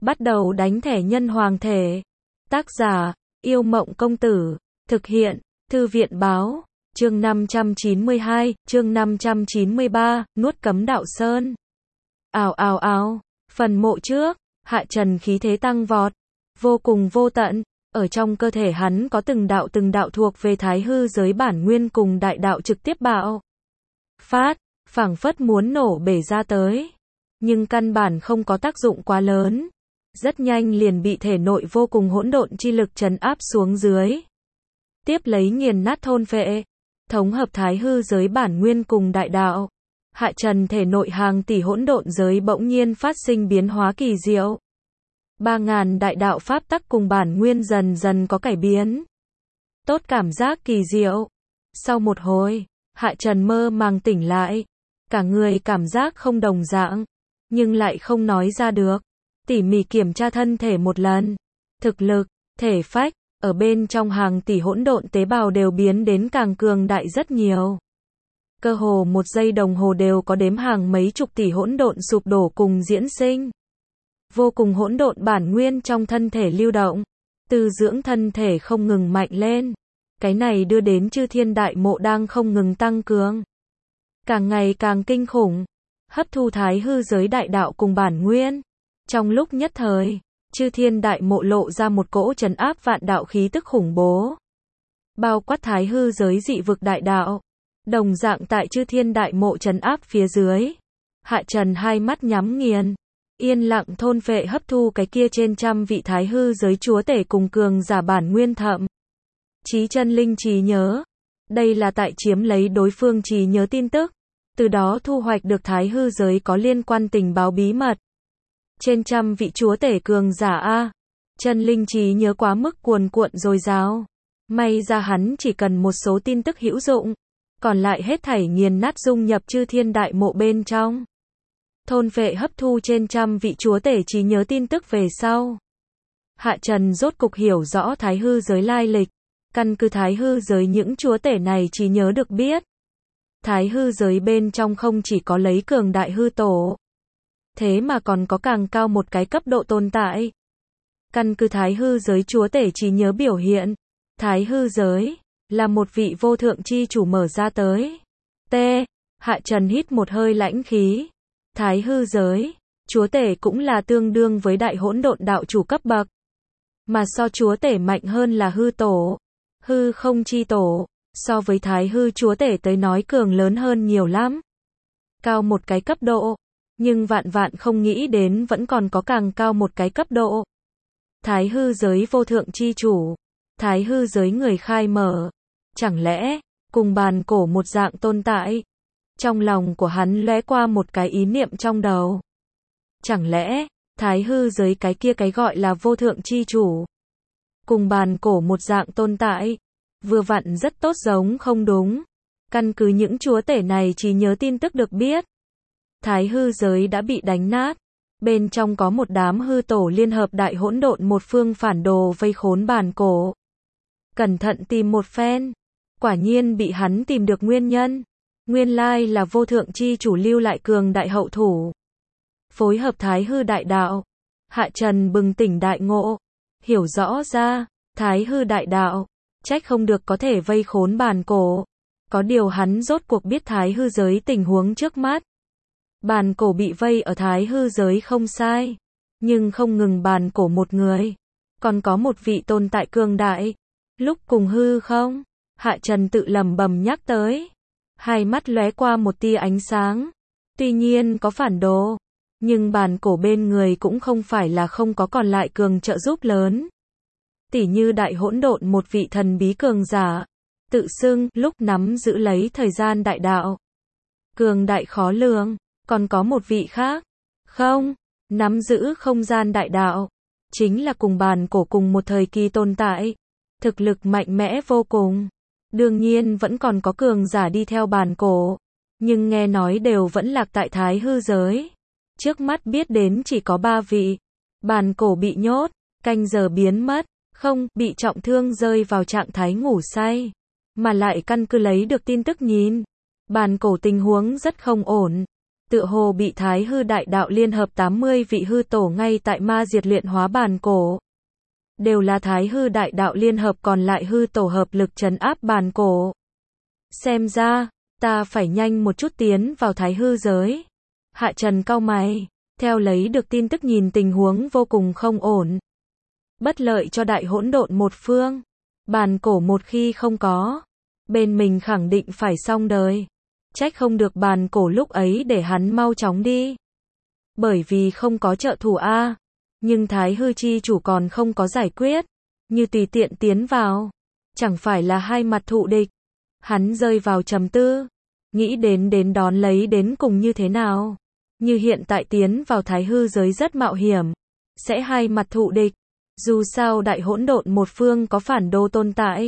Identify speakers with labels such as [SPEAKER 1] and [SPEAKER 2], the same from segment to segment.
[SPEAKER 1] Bắt đầu đánh thẻ nhân hoàng thể. Tác giả, Yêu Mộng Công Tử. Thực hiện, Thư viện Báo. Chương 592, chương 593, nuốt cấm đạo sơn. Ào ào ào, phần mộ trước, Hạ Trần khí thế tăng vọt, vô cùng vô tận, ở trong cơ thể hắn có từng đạo thuộc về thái hư giới bản nguyên cùng đại đạo trực tiếp bạo phát, phảng phất muốn nổ bể ra tới. Nhưng căn bản không có tác dụng quá lớn, rất nhanh liền bị thể nội vô cùng hỗn độn chi lực trấn áp xuống dưới. Tiếp lấy nghiền nát thôn phệ, thống hợp thái hư giới bản nguyên cùng đại đạo. Hạ Trần thể nội hàng tỷ hỗn độn giới bỗng nhiên phát sinh biến hóa kỳ diệu. 3000 đại đạo pháp tắc cùng bản nguyên dần dần có cải biến. Tốt cảm giác kỳ diệu. Sau một hồi, Hạ Trần mơ màng tỉnh lại. Cả người cảm giác không đồng dạng, nhưng lại không nói ra được. Tỉ mỉ kiểm tra thân thể một lần. Thực lực, thể phách, ở bên trong hàng tỷ hỗn độn tế bào đều biến đến càng cường đại rất nhiều. Cơ hồ một giây đồng hồ đều có đếm hàng mấy chục tỷ hỗn độn sụp đổ cùng diễn sinh. Vô cùng hỗn độn bản nguyên trong thân thể lưu động, tư dưỡng thân thể không ngừng mạnh lên. Cái này đưa đến chư thiên đại mộ đang không ngừng tăng cường. Càng ngày càng kinh khủng, hấp thu thái hư giới đại đạo cùng bản nguyên. Trong lúc nhất thời, chư thiên đại mộ lộ ra một cỗ trấn áp vạn đạo khí tức khủng bố. Bao quát thái hư giới dị vực đại đạo. Đồng dạng tại chư thiên đại mộ trấn áp phía dưới. Hạ Trần hai mắt nhắm nghiền, yên lặng thôn phệ hấp thu cái kia trên trăm vị thái hư giới chúa tể cùng cường giả bản nguyên thậm chí chân linh trí nhớ. Đây là tại chiếm lấy đối phương trí nhớ tin tức, từ đó thu hoạch được thái hư giới có liên quan tình báo bí mật. Trên trăm vị chúa tể cường giả a, chân linh trí nhớ quá mức cuồn cuộn dồi dào. May ra hắn chỉ cần một số tin tức hữu dụng, còn lại hết thảy nghiền nát dung nhập chư thiên đại mộ bên trong. Thôn phệ hấp thu trên trăm vị chúa tể trí nhớ tin tức về sau. Hạ Trần rốt cục hiểu rõ thái hư giới lai lịch. Căn cứ thái hư giới những chúa tể này trí nhớ được biết. Thái hư giới bên trong không chỉ có lấy cường đại hư tổ, thế mà còn có càng cao một cái cấp độ tồn tại. Căn cứ thái hư giới chúa tể trí nhớ biểu hiện, thái hư giới là một vị vô thượng chi chủ mở ra tới. T. Hạ Trần hít một hơi lãnh khí. Thái hư giới, chúa tể cũng là tương đương với đại hỗn độn đạo chủ cấp bậc. Mà so chúa tể mạnh hơn là hư tổ, hư không chi tổ, so với thái hư chúa tể tới nói cường lớn hơn nhiều lắm. Cao một cái cấp độ, nhưng vạn vạn không nghĩ đến vẫn còn có càng cao một cái cấp độ. Thái hư giới vô thượng chi chủ, thái hư giới người khai mở, chẳng lẽ cùng bàn cổ một dạng tồn tại? Trong lòng của hắn lóe qua một cái ý niệm trong đầu. Chẳng lẽ thái hư giới cái kia cái gọi là vô thượng chi chủ, cùng bàn cổ một dạng tồn tại, vừa vặn rất tốt giống không đúng? Căn cứ những chúa tể này chỉ nhớ tin tức được biết, thái hư giới đã bị đánh nát. Bên trong có một đám hư tổ liên hợp đại hỗn độn một phương phản đồ vây khốn bàn cổ. Cẩn thận tìm một phen, quả nhiên bị hắn tìm được nguyên nhân. Nguyên lai là vô thượng chi chủ lưu lại cường đại hậu thủ, phối hợp thái hư đại đạo. Hạ Trần bừng tỉnh đại ngộ, hiểu rõ ra, thái hư đại đạo, trách không được có thể vây khốn bàn cổ. Có điều hắn rốt cuộc biết thái hư giới tình huống trước mắt. Bàn cổ bị vây ở thái hư giới không sai, nhưng không ngừng bàn cổ một người, còn có một vị tồn tại cường đại. Lúc cùng hư không, Hạ Trần tự lẩm bẩm nhắc tới. Hai mắt lóe qua một tia ánh sáng. Tuy nhiên có phản đồ, nhưng bàn cổ bên người cũng không phải là không có còn lại cường trợ giúp lớn. Tỉ như đại hỗn độn một vị thần bí cường giả, tự xưng lúc nắm giữ lấy thời gian đại đạo, cường đại khó lường. Còn có một vị khác, không, nắm giữ không gian đại đạo, chính là cùng bàn cổ cùng một thời kỳ tồn tại, thực lực mạnh mẽ vô cùng. Đương nhiên vẫn còn có cường giả đi theo bàn cổ, nhưng nghe nói đều vẫn lạc tại thái hư giới. Trước mắt biết đến chỉ có 3 vị. Bàn cổ bị nhốt, canh giờ biến mất, không, bị trọng thương rơi vào trạng thái ngủ say. Mà lại căn cứ lấy được tin tức nhìn, bàn cổ tình huống rất không ổn. tựa hồ bị Thái hư đại đạo liên hợp 80 vị hư tổ ngay tại ma diệt luyện hóa bàn cổ. Đều là Thái hư đại đạo liên hợp còn lại hư tổ hợp lực trấn áp bàn cổ. Xem ra, ta phải nhanh một chút tiến vào Thái hư giới. Hạ Trần cau mày, theo lấy được tin tức nhìn tình huống vô cùng không ổn. Bất lợi cho đại hỗn độn một phương. Bàn cổ một khi không có, bên mình khẳng định phải xong đời. Trách không được bàn cổ lúc ấy để hắn mau chóng đi. Bởi vì không có trợ thủ A. Nhưng Thái hư chi chủ còn không có giải quyết. Như tùy tiện tiến vào. Chẳng phải là hai mặt thụ địch. Hắn rơi vào trầm tư. Nghĩ đến đón lấy đến cùng như thế nào. Như hiện tại tiến vào Thái hư giới rất mạo hiểm. Sẽ hai mặt thụ địch. Dù sao đại hỗn độn một phương có phản đô tồn tại.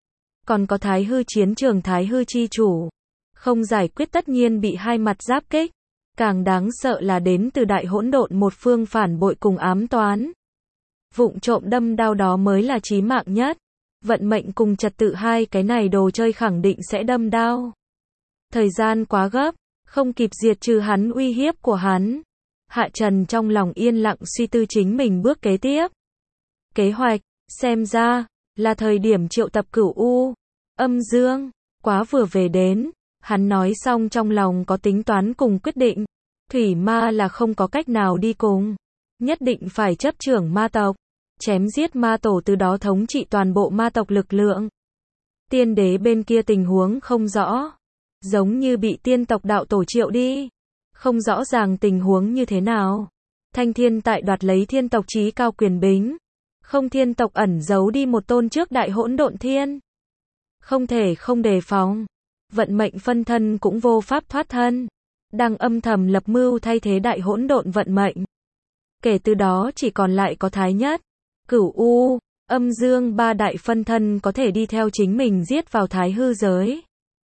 [SPEAKER 1] Còn có Thái hư chiến trường Thái hư chi chủ. Không giải quyết tất nhiên bị hai mặt giáp kích. Càng đáng sợ là đến từ đại hỗn độn một phương phản bội cùng ám toán. Vụng trộm đâm đao đó mới là chí mạng nhất. Vận mệnh cùng trật tự hai cái này đồ chơi khẳng định sẽ đâm đao. Thời gian quá gấp, không kịp diệt trừ hắn uy hiếp của hắn. Hạ Trần trong lòng yên lặng suy tư chính mình bước kế tiếp. Kế hoạch, xem ra, là thời điểm triệu tập Cửu U, Âm Dương, quá vừa về đến. Hắn nói xong trong lòng có tính toán cùng quyết định. Thủy ma là không có cách nào đi cùng. Nhất định phải chấp trưởng ma tộc. Chém giết ma tổ từ đó thống trị toàn bộ ma tộc lực lượng. Tiên đế bên kia tình huống không rõ. Giống như bị tiên tộc đạo tổ triệu đi. Không rõ ràng tình huống như thế nào. Thanh thiên tại đoạt lấy thiên tộc chí cao quyền bính. Không thiên tộc ẩn giấu đi một tôn trước đại hỗn độn thiên. Không thể không đề phòng. Vận mệnh phân thân cũng vô pháp thoát thân. Đang âm thầm lập mưu thay thế đại hỗn độn vận mệnh. Kể từ đó chỉ còn lại có Thái Nhất, Cửu U, Âm Dương ba đại phân thân có thể đi theo chính mình giết vào Thái hư giới.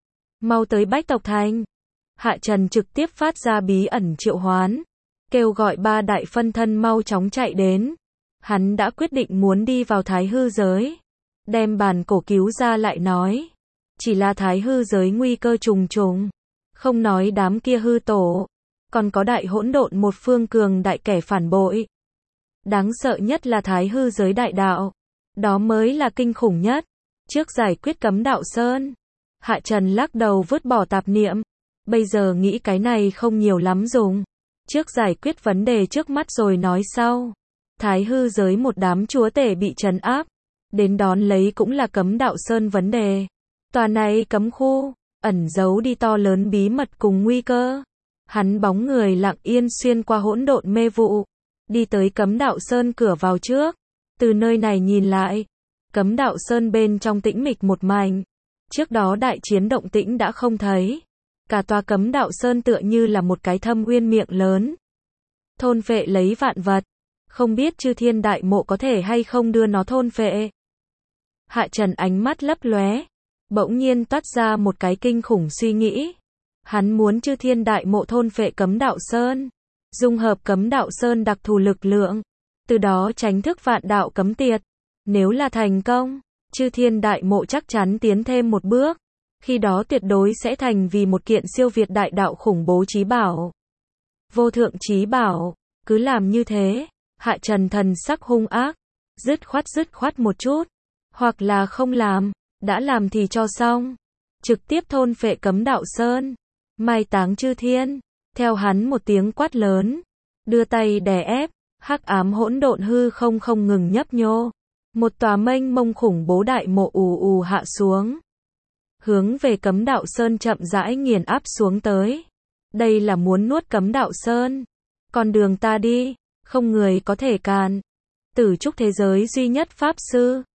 [SPEAKER 1] Mau tới Bách Tộc Thành. Hạ Trần trực tiếp phát ra bí ẩn triệu hoán. Kêu gọi ba đại phân thân mau chóng chạy đến. Hắn đã quyết định muốn đi vào Thái hư giới. Đem bàn cổ cứu ra lại nói. Chỉ là Thái hư giới nguy cơ trùng trùng. Không nói đám kia hư tổ. Còn có đại hỗn độn một phương cường đại kẻ phản bội. Đáng sợ nhất là Thái hư giới đại đạo. Đó mới là kinh khủng nhất. Trước giải quyết cấm đạo sơn. Hạ Trần lắc đầu vứt bỏ tạp niệm. Bây giờ nghĩ cái này không nhiều lắm dùng. Trước giải quyết vấn đề trước mắt rồi nói sau. Thái hư giới một đám chúa tể bị trấn áp. Đến đón lấy cũng là cấm đạo sơn vấn đề. Tòa này cấm khu, ẩn giấu đi to lớn bí mật cùng nguy cơ. Hắn bóng người lặng yên xuyên qua hỗn độn mê vụ. Đi tới cấm đạo sơn cửa vào trước. Từ nơi này nhìn lại. Cấm đạo sơn bên trong tĩnh mịch một mảnh. Trước đó đại chiến động tĩnh đã không thấy. Cả tòa cấm đạo sơn tựa như là một cái thâm uyên miệng lớn. Thôn phệ lấy vạn vật. Không biết chư thiên đại mộ có thể hay không đưa nó thôn phệ. Hạ Trần ánh mắt lấp lóe. Bỗng nhiên toát ra một cái kinh khủng suy nghĩ. Hắn muốn chư thiên đại mộ thôn phệ cấm đạo sơn. Dung hợp cấm đạo sơn đặc thù lực lượng. Từ đó tránh thức vạn đạo cấm tiệt. Nếu là thành công, chư thiên đại mộ chắc chắn tiến thêm một bước. Khi đó tuyệt đối sẽ thành vì một kiện siêu việt đại đạo khủng bố chí bảo. Vô thượng chí bảo. Cứ làm như thế. Hạ Trần thần sắc hung ác. Dứt khoát một chút. Hoặc là không làm. Đã làm thì cho xong. Trực tiếp thôn phệ cấm đạo sơn. Mai táng chư thiên. Theo hắn một tiếng quát lớn. Đưa tay đè ép. Hắc ám hỗn độn hư không ngừng nhấp nhô. Một tòa mênh mông khủng bố đại mộ ù ù hạ xuống. Hướng về cấm đạo sơn chậm rãi nghiền áp xuống tới. Đây là muốn nuốt cấm đạo sơn. Con đường ta đi. Không người có thể cản. Tử trúc thế giới duy nhất pháp sư.